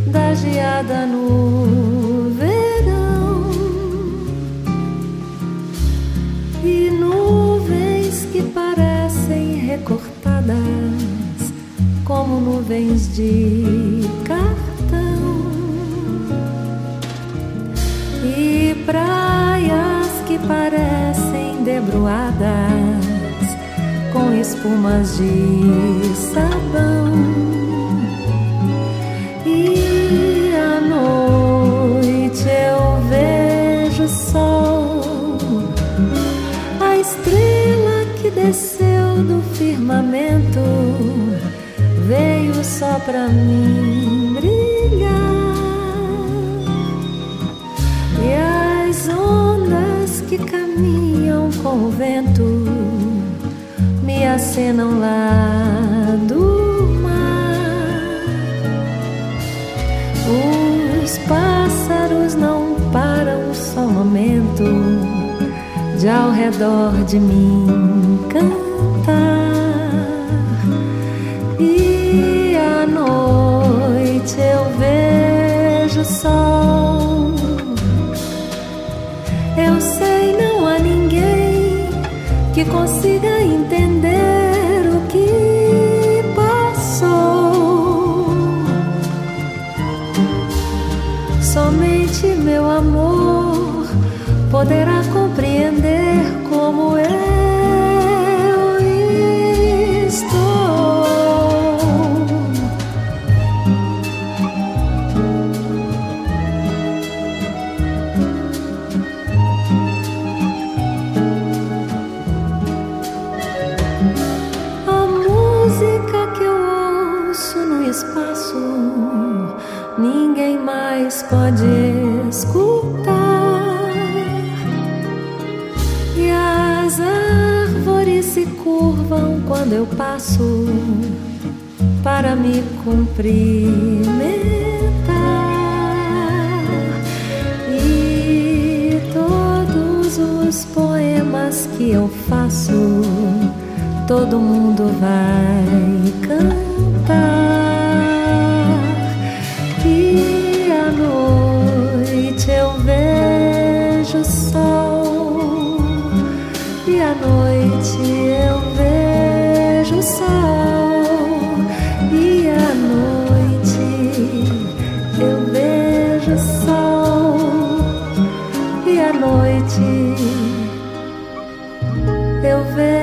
da geada no verão e nuvens que parecem recortadas como nuvens de cartão e praias que parecem debruadas com espumas de sabão. E à noite eu vejo o sol, a estrela que desceu do firmamento, veio só pra mim brilhar. E as ondas que caminham com o vento me acenam lá do mar. Os pássaros não param só um momento de ao redor de mim cantar. E à noite eu vejo o sol. Eu sei, não há ninguém que consiga entender o que passou. Somente meu amor poderá compreender como eu estou. Espaço, ninguém mais pode escutar. E as árvores se curvam quando eu passo para me cumprimentar. E todos os poemas que eu faço, todo mundo vai cantar. E à noite eu vejo o sol. E à noite eu vejo o sol. E à noite eu vejo o sol. E à noite eu vejo